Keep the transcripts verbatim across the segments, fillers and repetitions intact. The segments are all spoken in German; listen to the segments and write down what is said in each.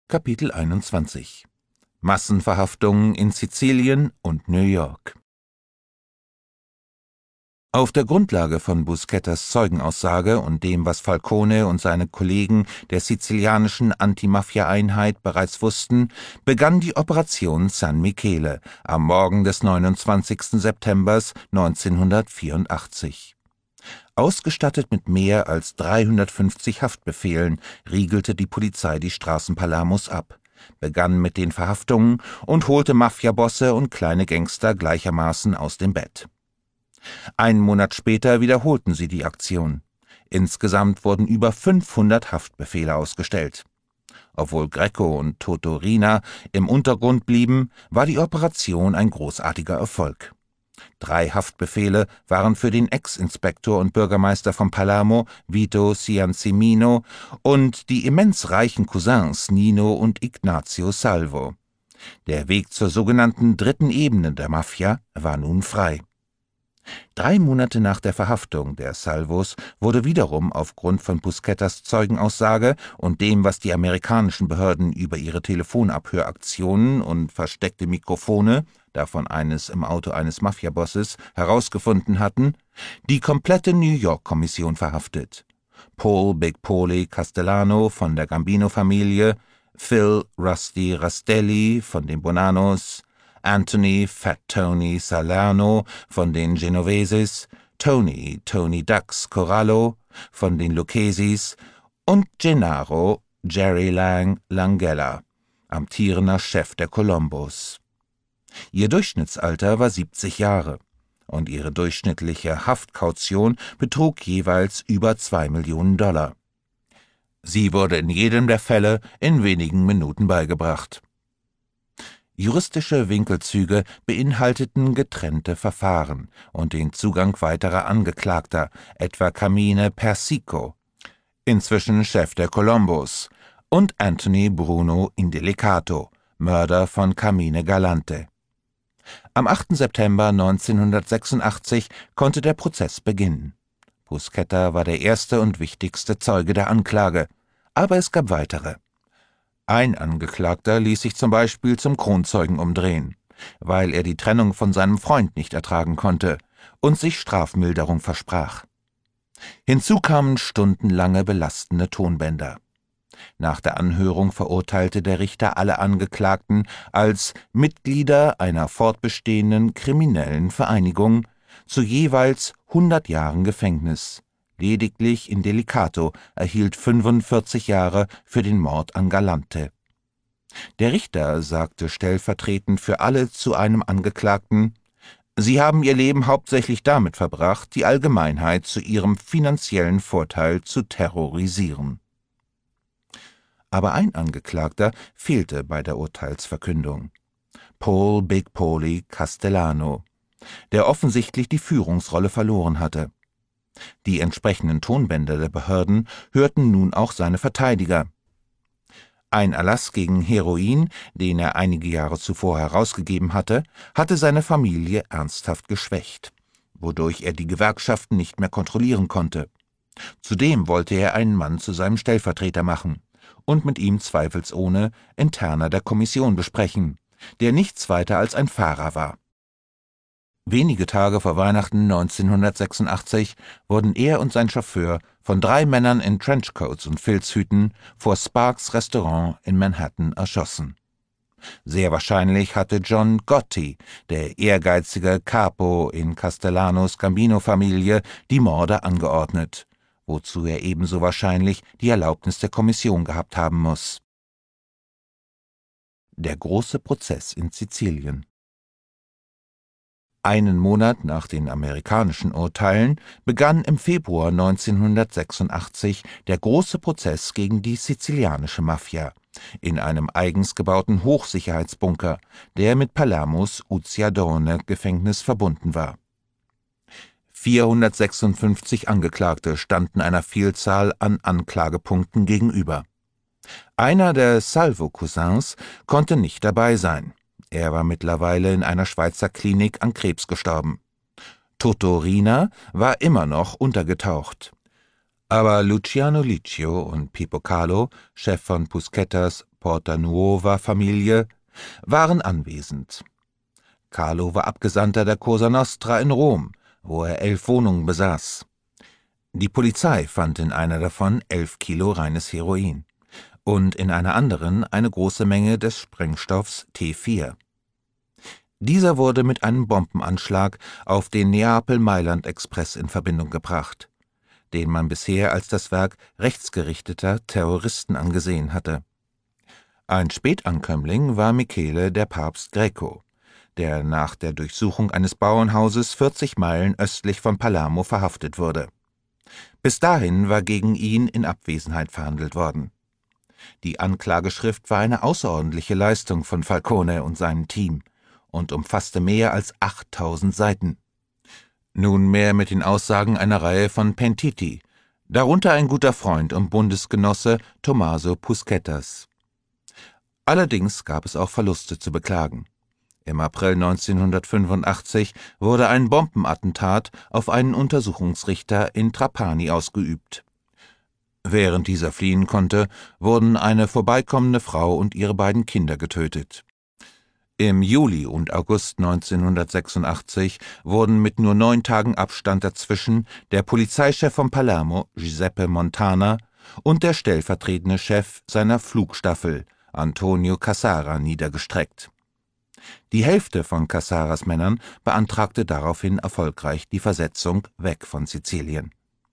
Kapitel einundzwanzig Massenverhaftungen in Sizilien und New York. Auf der Grundlage von Buscettas Zeugenaussage und dem, was Falcone und seine Kollegen der sizilianischen Anti-Mafia-Einheit bereits wussten, begann die Operation San Michele am Morgen des neunundzwanzigsten September neunzehnhundertvierundachtzig. Ausgestattet mit mehr als dreihundertfünfzig Haftbefehlen riegelte die Polizei die Straßen Palermos ab, begann mit den Verhaftungen und holte Mafiabosse und kleine Gangster gleichermaßen aus dem Bett. Einen Monat später wiederholten sie die Aktion. Insgesamt wurden über fünfhundert Haftbefehle ausgestellt. Obwohl Greco und Toto Riina im Untergrund blieben, war die Operation ein großartiger Erfolg. Drei Haftbefehle waren für den Ex-Inspektor und Bürgermeister von Palermo, Vito Ciancimino, und die immens reichen Cousins Nino und Ignazio Salvo. Der Weg zur sogenannten dritten Ebene der Mafia war nun frei. Drei Monate nach der Verhaftung der Salvos wurde wiederum aufgrund von Buscettas Zeugenaussage und dem, was die amerikanischen Behörden über ihre Telefonabhöraktionen und versteckte Mikrofone, davon eines im Auto eines Mafiabosses, herausgefunden hatten, die komplette New York-Kommission verhaftet. Paul Big Paulie Castellano von der Gambino-Familie, Phil Rusty Rastelli von den Bonanos, Anthony Fat Tony Salerno von den Genoveses, Tony Tony Ducks Corallo von den Lucchesis und Gennaro Jerry Lang Langella, amtierender Chef der Colombos. Ihr Durchschnittsalter war siebzig Jahre und ihre durchschnittliche Haftkaution betrug jeweils über zwei Millionen Dollar. Sie wurde in jedem der Fälle in wenigen Minuten beigebracht. Juristische Winkelzüge beinhalteten getrennte Verfahren und den Zugang weiterer Angeklagter, etwa Carmine Persico, inzwischen Chef der Colombos, und Anthony Bruno Indelicato, Mörder von Carmine Galante. Am achten September neunzehnhundertsechsundachtzig konnte der Prozess beginnen. Buscetta war der erste und wichtigste Zeuge der Anklage, aber es gab weitere. Ein Angeklagter ließ sich zum Beispiel zum Kronzeugen umdrehen, weil er die Trennung von seinem Freund nicht ertragen konnte und sich Strafmilderung versprach. Hinzu kamen stundenlange belastende Tonbänder. Nach der Anhörung verurteilte der Richter alle Angeklagten als Mitglieder einer fortbestehenden kriminellen Vereinigung zu jeweils hundert Jahren Gefängnis. Lediglich Indelicato erhielt fünfundvierzig Jahre für den Mord an Galante. Der Richter sagte stellvertretend für alle zu einem Angeklagten: Sie haben Ihr Leben hauptsächlich damit verbracht, die Allgemeinheit zu ihrem finanziellen Vorteil zu terrorisieren. Aber ein Angeklagter fehlte bei der Urteilsverkündung: Paul Big Paulie Castellano, der offensichtlich die Führungsrolle verloren hatte. Die entsprechenden Tonbänder der Behörden hörten nun auch seine Verteidiger. Ein Erlass gegen Heroin, den er einige Jahre zuvor herausgegeben hatte, hatte seine Familie ernsthaft geschwächt, wodurch er die Gewerkschaften nicht mehr kontrollieren konnte. Zudem wollte er einen Mann zu seinem Stellvertreter machen und mit ihm zweifelsohne Interna der Kommission besprechen, der nichts weiter als ein Fahrer war. Wenige Tage vor Weihnachten neunzehnhundertsechsundachtzig wurden er und sein Chauffeur von drei Männern in Trenchcoats und Filzhüten vor Sparks Restaurant in Manhattan erschossen. Sehr wahrscheinlich hatte John Gotti, der ehrgeizige Capo in Castellanos Gambino-Familie, die Morde angeordnet, wozu er ebenso wahrscheinlich die Erlaubnis der Kommission gehabt haben muss. Der große Prozess in Sizilien. Einen Monat nach den amerikanischen Urteilen begann im Februar neunzehnhundertsechsundachtzig der große Prozess gegen die sizilianische Mafia in einem eigens gebauten Hochsicherheitsbunker, der mit Palermos Uziadone-Gefängnis verbunden war. vierhundertsechsundfünfzig Angeklagte standen einer Vielzahl an Anklagepunkten gegenüber. Einer der Salvo-Cousins konnte nicht dabei sein. Er war mittlerweile in einer Schweizer Klinik an Krebs gestorben. Toto Riina war immer noch untergetaucht. Aber Luciano Liccio und Pippo Carlo, Chef von Buscettas Porta-Nuova-Familie, waren anwesend. Carlo war Abgesandter der Cosa Nostra in Rom, wo er elf Wohnungen besaß. Die Polizei fand in einer davon elf Kilo reines Heroin und in einer anderen eine große Menge des Sprengstoffs T vier. Dieser wurde mit einem Bombenanschlag auf den Neapel-Mailand-Express in Verbindung gebracht, den man bisher als das Werk rechtsgerichteter Terroristen angesehen hatte. Ein Spätankömmling war Michele der Papst Greco, der nach der Durchsuchung eines Bauernhauses vierzig Meilen östlich von Palermo verhaftet wurde. Bis dahin war gegen ihn in Abwesenheit verhandelt worden. Die Anklageschrift war eine außerordentliche Leistung von Falcone und seinem Team und umfasste mehr als achttausend Seiten. Nunmehr mit den Aussagen einer Reihe von Pentiti, darunter ein guter Freund und Bundesgenosse Tommaso Pusquettas. Allerdings gab es auch Verluste zu beklagen. Im April neunzehnhundertfünfundachtzig wurde ein Bombenattentat auf einen Untersuchungsrichter in Trapani ausgeübt. Während dieser fliehen konnte, wurden eine vorbeikommende Frau und ihre beiden Kinder getötet. Im Juli und August neunzehnhundertsechsundachtzig wurden mit nur neun Tagen Abstand dazwischen der Polizeichef von Palermo, Giuseppe Montana, und der stellvertretende Chef seiner Flugstaffel, Antonio Cassara, niedergestreckt. Die Hälfte von Cassaras Männern beantragte daraufhin erfolgreich die Versetzung weg von Sizilien.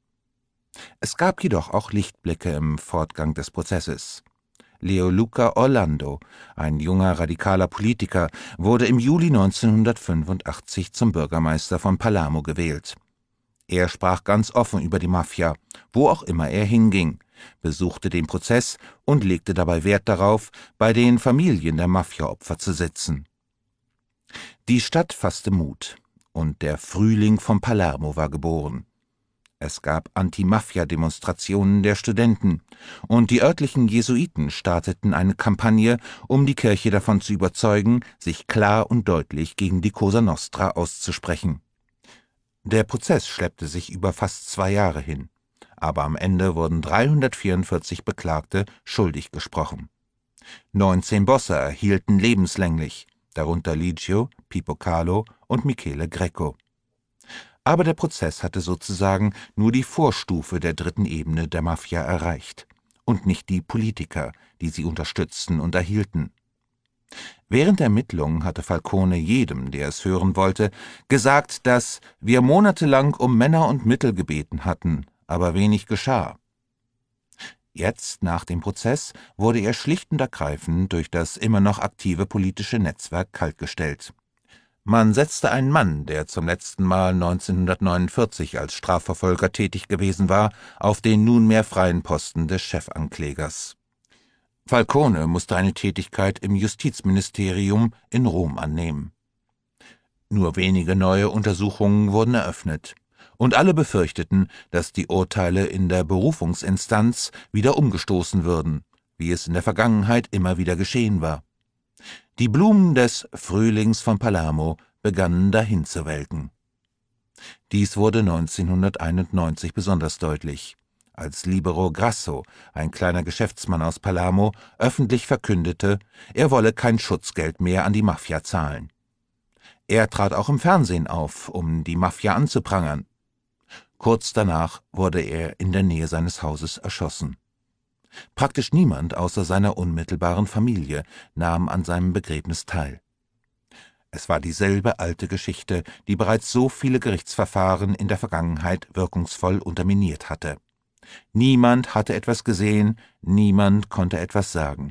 Es gab jedoch auch Lichtblicke im Fortgang des Prozesses. Leoluca Orlando, ein junger radikaler Politiker, wurde im Juli neunzehnhundertfünfundachtzig zum Bürgermeister von Palermo gewählt. Er sprach ganz offen über die Mafia, wo auch immer er hinging, besuchte den Prozess und legte dabei Wert darauf, bei den Familien der Mafiaopfer zu sitzen. Die Stadt fasste Mut, und der Frühling von Palermo war geboren. Es gab Anti-Mafia-Demonstrationen der Studenten, und die örtlichen Jesuiten starteten eine Kampagne, um die Kirche davon zu überzeugen, sich klar und deutlich gegen die Cosa Nostra auszusprechen. Der Prozess schleppte sich über fast zwei Jahre hin, aber am Ende wurden dreihundertvierundvierzig Beklagte schuldig gesprochen. neunzehn Bosse erhielten lebenslänglich, darunter Licio, Pippo Carlo und Michele Greco. Aber der Prozess hatte sozusagen nur die Vorstufe der dritten Ebene der Mafia erreicht und nicht die Politiker, die sie unterstützten und erhielten. Während der Ermittlungen hatte Falcone jedem, der es hören wollte, gesagt, dass wir monatelang um Männer und Mittel gebeten hatten, aber wenig geschah. Jetzt, nach dem Prozess, wurde er schlicht und ergreifend durch das immer noch aktive politische Netzwerk kaltgestellt. Man setzte einen Mann, der zum letzten Mal neunzehnhundertneunundvierzig als Strafverfolger tätig gewesen war, auf den nunmehr freien Posten des Chefanklägers. Falcone musste eine Tätigkeit im Justizministerium in Rom annehmen. Nur wenige neue Untersuchungen wurden eröffnet, und alle befürchteten, dass die Urteile in der Berufungsinstanz wieder umgestoßen würden, wie es in der Vergangenheit immer wieder geschehen war. Die Blumen des Frühlings von Palermo begannen dahin zu welken. Dies wurde neunzehnhunderteinundneunzig besonders deutlich, als Libero Grasso, ein kleiner Geschäftsmann aus Palermo, öffentlich verkündete, er wolle kein Schutzgeld mehr an die Mafia zahlen. Er trat auch im Fernsehen auf, um die Mafia anzuprangern. Kurz danach wurde er in der Nähe seines Hauses erschossen. Praktisch niemand außer seiner unmittelbaren Familie nahm an seinem Begräbnis teil. Es war dieselbe alte Geschichte, die bereits so viele Gerichtsverfahren in der Vergangenheit wirkungsvoll unterminiert hatte. Niemand hatte etwas gesehen, niemand konnte etwas sagen.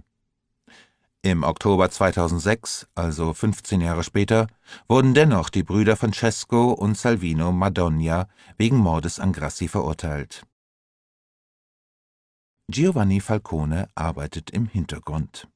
Im Oktober zweitausendsechs, also fünfzehn Jahre später, wurden dennoch die Brüder Francesco und Salvino Madogna wegen Mordes an Grassi verurteilt. Giovanni Falcone arbeitet im Hintergrund.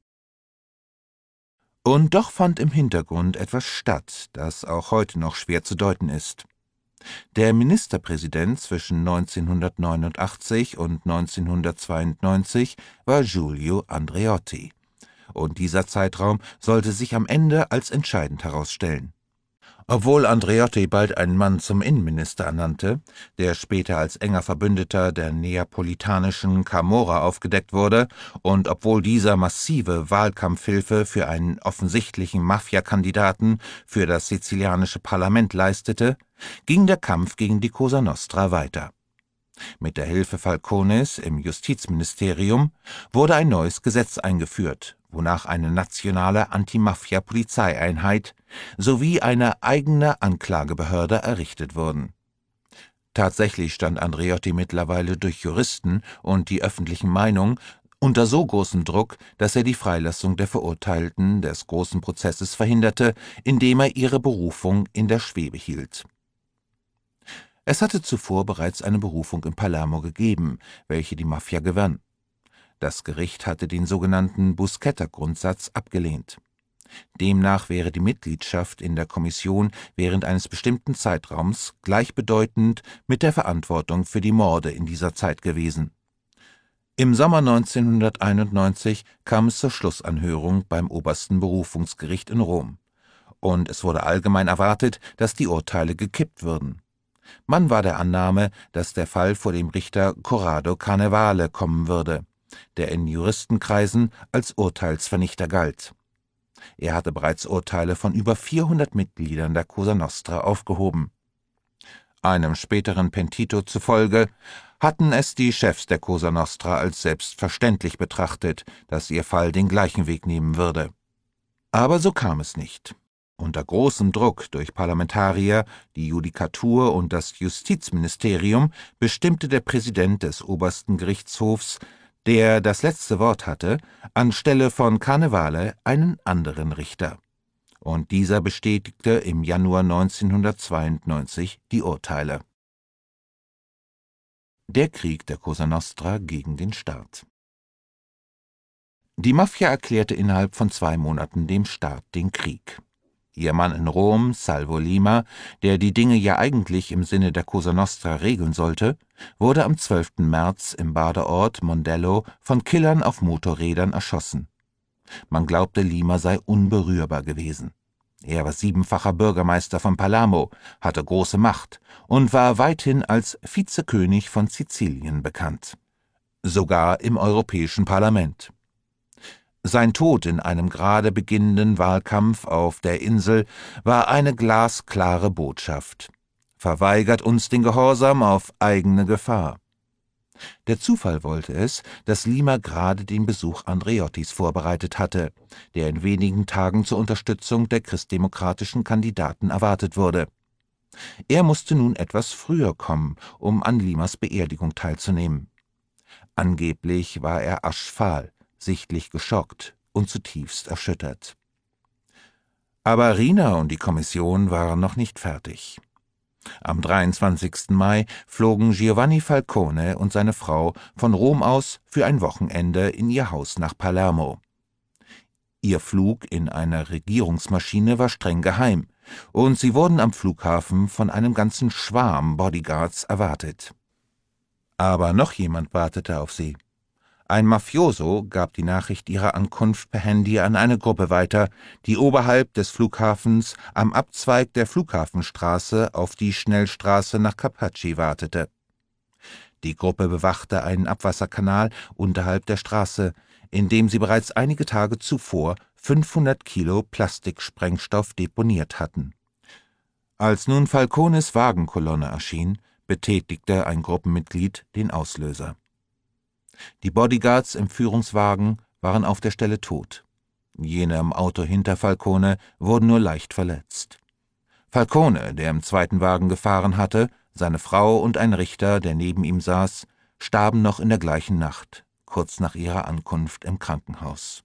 Und doch fand im Hintergrund etwas statt, das auch heute noch schwer zu deuten ist. Der Ministerpräsident zwischen neunzehnhundertneunundachtzig und neunzehnhundertzweiundneunzig war Giulio Andreotti, und dieser Zeitraum sollte sich am Ende als entscheidend herausstellen. Obwohl Andreotti bald einen Mann zum Innenminister ernannte, der später als enger Verbündeter der neapolitanischen Camorra aufgedeckt wurde, und obwohl dieser massive Wahlkampfhilfe für einen offensichtlichen Mafiakandidaten für das sizilianische Parlament leistete, ging der Kampf gegen die Cosa Nostra weiter. Mit der Hilfe Falcones im Justizministerium wurde ein neues Gesetz eingeführt, wonach eine nationale Anti-Mafia-Polizeieinheit sowie eine eigene Anklagebehörde errichtet wurden. Tatsächlich stand Andreotti mittlerweile durch Juristen und die öffentliche Meinung unter so großem Druck, dass er die Freilassung der Verurteilten des großen Prozesses verhinderte, indem er ihre Berufung in der Schwebe hielt. Es hatte zuvor bereits eine Berufung in Palermo gegeben, welche die Mafia gewann. Das Gericht hatte den sogenannten Buscetta-Grundsatz abgelehnt. Demnach wäre die Mitgliedschaft in der Kommission während eines bestimmten Zeitraums gleichbedeutend mit der Verantwortung für die Morde in dieser Zeit gewesen. Im Sommer neunzehnhunderteinundneunzig kam es zur Schlussanhörung beim obersten Berufungsgericht in Rom, und es wurde allgemein erwartet, dass die Urteile gekippt würden. Man war der Annahme, dass der Fall vor dem Richter Corrado Carnevale kommen würde, der in Juristenkreisen als Urteilsvernichter galt. Er hatte bereits Urteile von über vierhundert Mitgliedern der Cosa Nostra aufgehoben. Einem späteren Pentito zufolge hatten es die Chefs der Cosa Nostra als selbstverständlich betrachtet, dass ihr Fall den gleichen Weg nehmen würde. Aber so kam es nicht. Unter großem Druck durch Parlamentarier, die Judikatur und das Justizministerium bestimmte der Präsident des obersten Gerichtshofs, der das letzte Wort hatte, anstelle von Carnevale einen anderen Richter. Und dieser bestätigte im Januar neunzehnhundertzweiundneunzig die Urteile. Der Krieg der Cosa Nostra gegen den Staat. Die Mafia erklärte innerhalb von zwei Monaten dem Staat den Krieg. Ihr Mann in Rom, Salvo Lima, der die Dinge ja eigentlich im Sinne der Cosa Nostra regeln sollte, wurde am zwölften März im Badeort Mondello von Killern auf Motorrädern erschossen. Man glaubte, Lima sei unberührbar gewesen. Er war siebenfacher Bürgermeister von Palermo, hatte große Macht und war weithin als Vizekönig von Sizilien bekannt. Sogar im Europäischen Parlament. Sein Tod in einem gerade beginnenden Wahlkampf auf der Insel war eine glasklare Botschaft. Verweigert uns den Gehorsam auf eigene Gefahr. Der Zufall wollte es, dass Lima gerade den Besuch Andreottis vorbereitet hatte, der in wenigen Tagen zur Unterstützung der christdemokratischen Kandidaten erwartet wurde. Er musste nun etwas früher kommen, um an Limas Beerdigung teilzunehmen. Angeblich war er aschfahl, sichtlich geschockt und zutiefst erschüttert. Aber Rina und die Kommission waren noch nicht fertig. Am dreiundzwanzigsten Mai flogen Giovanni Falcone und seine Frau von Rom aus für ein Wochenende in ihr Haus nach Palermo. Ihr Flug in einer Regierungsmaschine war streng geheim, und sie wurden am Flughafen von einem ganzen Schwarm Bodyguards erwartet. Aber noch jemand wartete auf sie. Ein Mafioso gab die Nachricht ihrer Ankunft per Handy an eine Gruppe weiter, die oberhalb des Flughafens am Abzweig der Flughafenstraße auf die Schnellstraße nach Capaci wartete. Die Gruppe bewachte einen Abwasserkanal unterhalb der Straße, in dem sie bereits einige Tage zuvor fünfhundert Kilo Plastiksprengstoff deponiert hatten. Als nun Falcones Wagenkolonne erschien, betätigte ein Gruppenmitglied den Auslöser. Die Bodyguards im Führungswagen waren auf der Stelle tot. Jene im Auto hinter Falcone wurden nur leicht verletzt. Falcone, der im zweiten Wagen gefahren hatte, seine Frau und ein Richter, der neben ihm saß, starben noch in der gleichen Nacht, kurz nach ihrer Ankunft im Krankenhaus.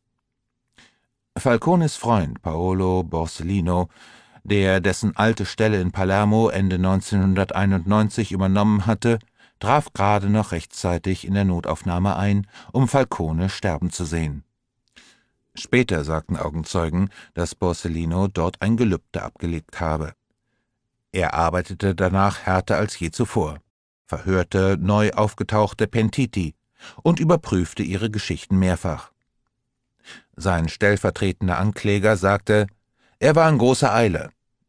Falcones Freund Paolo Borsellino, der dessen alte Stelle in Palermo Ende neunzehnhunderteinundneunzig übernommen hatte, traf gerade noch rechtzeitig in der Notaufnahme ein, um Falcone sterben zu sehen. Später sagten Augenzeugen, dass Borsellino dort ein Gelübde abgelegt habe. Er arbeitete danach härter als je zuvor, verhörte neu aufgetauchte Pentiti und überprüfte ihre Geschichten mehrfach. Sein stellvertretender Ankläger sagte, er war in großer Eile.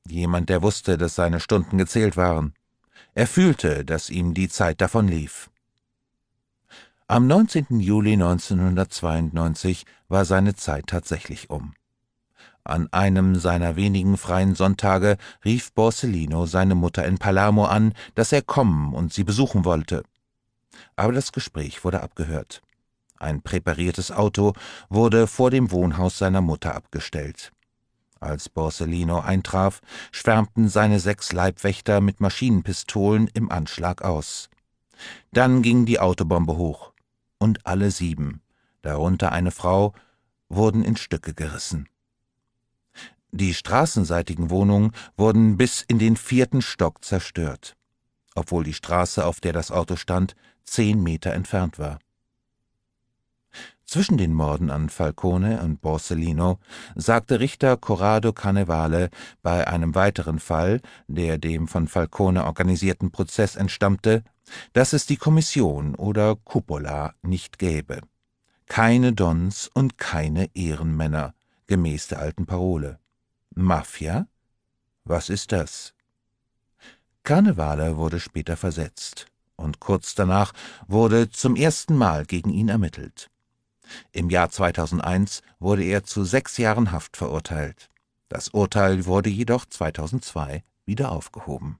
Jemand, der wusste, dass seine Stunden gezählt waren. Er fühlte, dass ihm die Zeit davonlief. Am neunzehnten Juli neunzehnhundertzweiundneunzig war seine Zeit tatsächlich um. An einem seiner wenigen freien Sonntage rief Borsellino seine Mutter in Palermo an, dass er kommen und sie besuchen wollte. Aber das Gespräch wurde abgehört. Ein präpariertes Auto wurde vor dem Wohnhaus seiner Mutter abgestellt. Als Borsellino eintraf, schwärmten seine sechs Leibwächter mit Maschinenpistolen im Anschlag aus. Dann ging die Autobombe hoch, und alle sieben, darunter eine Frau, wurden in Stücke gerissen. Die straßenseitigen Wohnungen wurden bis in den vierten Stock zerstört, obwohl die Straße, auf der das Auto stand, zehn Meter entfernt war. Zwischen den Morden an Falcone und Borsellino sagte Richter Corrado Cannavale bei einem weiteren Fall, der dem von Falcone organisierten Prozess entstammte, dass es die Kommission oder Cupola nicht gäbe. Keine Dons und keine Ehrenmänner, gemäß der alten Parole. Mafia? Was ist das? Cannavale wurde später versetzt, und kurz danach wurde zum ersten Mal gegen ihn ermittelt. Im Jahr zweitausendeins wurde er zu sechs Jahren Haft verurteilt. Das Urteil wurde jedoch zweitausendzwei wieder aufgehoben.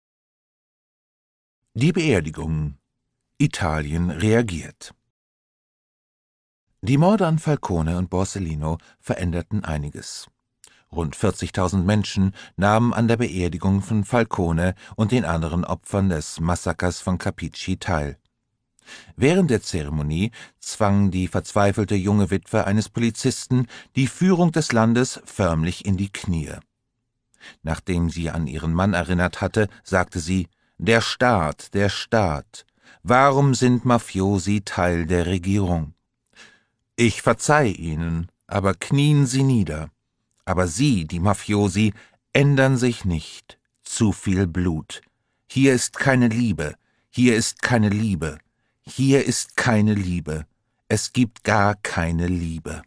Die Beerdigung. Italien reagiert. Die Morde an Falcone und Borsellino veränderten einiges. Rund vierzigtausend Menschen nahmen an der Beerdigung von Falcone und den anderen Opfern des Massakers von Capici teil. Während der Zeremonie zwang die verzweifelte junge Witwe eines Polizisten die Führung des Landes förmlich in die Knie. Nachdem sie an ihren Mann erinnert hatte, sagte sie: »Der Staat, der Staat, warum sind Mafiosi Teil der Regierung? Ich verzeih ihnen, aber knien sie nieder. Aber Sie, die Mafiosi, ändern sich nicht. Zu viel Blut. Hier ist keine Liebe, hier ist keine Liebe, hier ist keine Liebe. Es gibt gar keine Liebe.«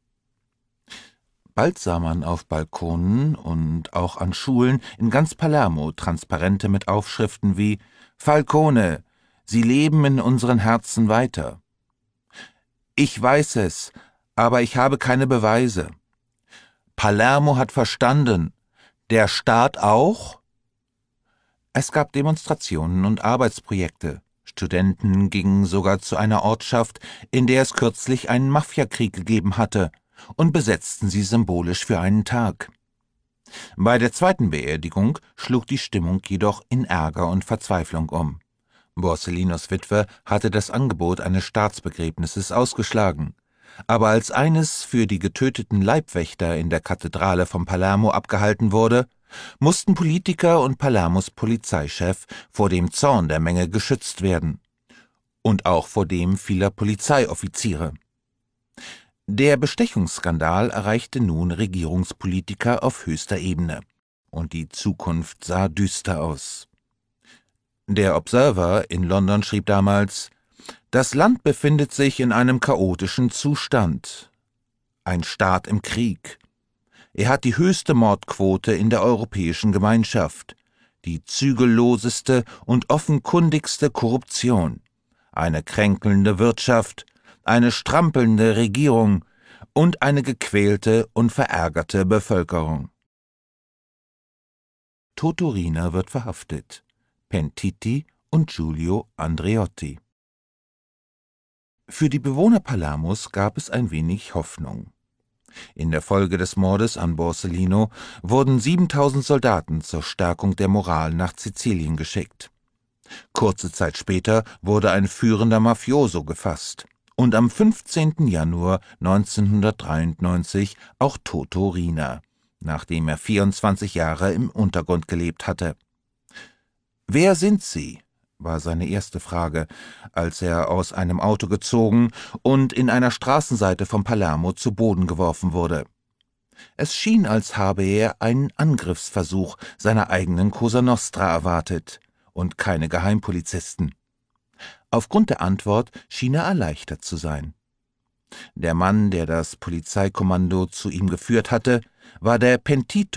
Bald sah man auf Balkonen und auch an Schulen in ganz Palermo Transparente mit Aufschriften wie »Falcone, Sie leben in unseren Herzen weiter«. »Ich weiß es, aber ich habe keine Beweise«. »Palermo hat verstanden. Der Staat auch?« Es gab Demonstrationen und Arbeitsprojekte. Studenten gingen sogar zu einer Ortschaft, in der es kürzlich einen Mafiakrieg gegeben hatte, und besetzten sie symbolisch für einen Tag. Bei der zweiten Beerdigung schlug die Stimmung jedoch in Ärger und Verzweiflung um. Borsellinos Witwe hatte das Angebot eines Staatsbegräbnisses ausgeschlagen. Aber als eines für die getöteten Leibwächter in der Kathedrale von Palermo abgehalten wurde, mussten Politiker und Palermos Polizeichef vor dem Zorn der Menge geschützt werden. Und auch vor dem vieler Polizeioffiziere. Der Bestechungsskandal erreichte nun Regierungspolitiker auf höchster Ebene. Und die Zukunft sah düster aus. Der Observer in London schrieb damals: »Das Land befindet sich in einem chaotischen Zustand. Ein Staat im Krieg. Er hat die höchste Mordquote in der europäischen Gemeinschaft, die zügelloseste und offenkundigste Korruption, eine kränkelnde Wirtschaft, eine strampelnde Regierung und eine gequälte und verärgerte Bevölkerung.« Toto Riina wird verhaftet, Pentiti und Giulio Andreotti. Für die Bewohner Palermos gab es ein wenig Hoffnung. In der Folge des Mordes an Borsellino wurden siebentausend Soldaten zur Stärkung der Moral nach Sizilien geschickt. Kurze Zeit später wurde ein führender Mafioso gefasst und am fünfzehnten Januar neunzehnhundertdreiundneunzig auch Toto Riina, nachdem er vierundzwanzig Jahre im Untergrund gelebt hatte. »Wer sind Sie?« war seine erste Frage, als er aus einem Auto gezogen und in einer Straßenseite von Palermo zu Boden geworfen wurde. Es schien, als habe er einen Angriffsversuch seiner eigenen Cosa Nostra erwartet und keine Geheimpolizisten. Aufgrund der Antwort schien er erleichtert zu sein. Der Mann, der das Polizeikommando zu ihm geführt hatte, war der Pentito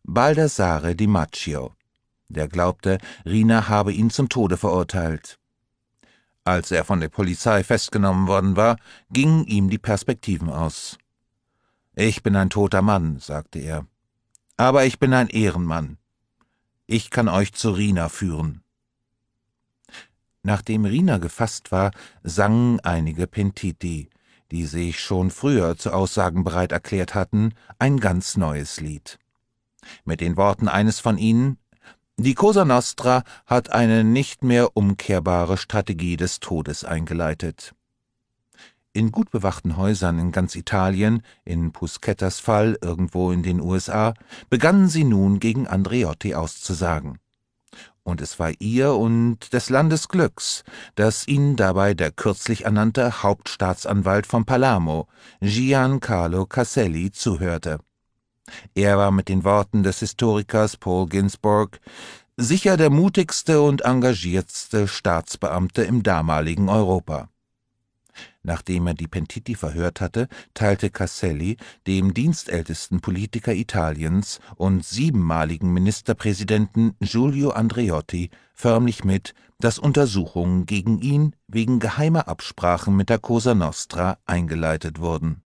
Baldassare Di Macchio. Der glaubte, Rina habe ihn zum Tode verurteilt. Als er von der Polizei festgenommen worden war, gingen ihm die Perspektiven aus. »Ich bin ein toter Mann«, sagte er, »aber ich bin ein Ehrenmann. Ich kann euch zu Rina führen.« Nachdem Rina gefasst war, sangen einige Pentiti, die sich schon früher zu Aussagen bereit erklärt hatten, ein ganz neues Lied. Mit den Worten eines von ihnen: »Die Cosa Nostra hat eine nicht mehr umkehrbare Strategie des Todes eingeleitet.« In gut bewachten Häusern in ganz Italien, in Puschettas Fall irgendwo in den U S A, begannen sie nun gegen Andreotti auszusagen. Und es war ihr und des Landes Glücks, dass ihnen dabei der kürzlich ernannte Hauptstaatsanwalt von Palermo, Giancarlo Caselli, zuhörte. Er war mit den Worten des Historikers Paul Ginsburg sicher der mutigste und engagiertste Staatsbeamte im damaligen Europa. Nachdem er die Pentiti verhört hatte, teilte Caselli dem dienstältesten Politiker Italiens und siebenmaligen Ministerpräsidenten Giulio Andreotti förmlich mit, dass Untersuchungen gegen ihn wegen geheimer Absprachen mit der Cosa Nostra eingeleitet wurden.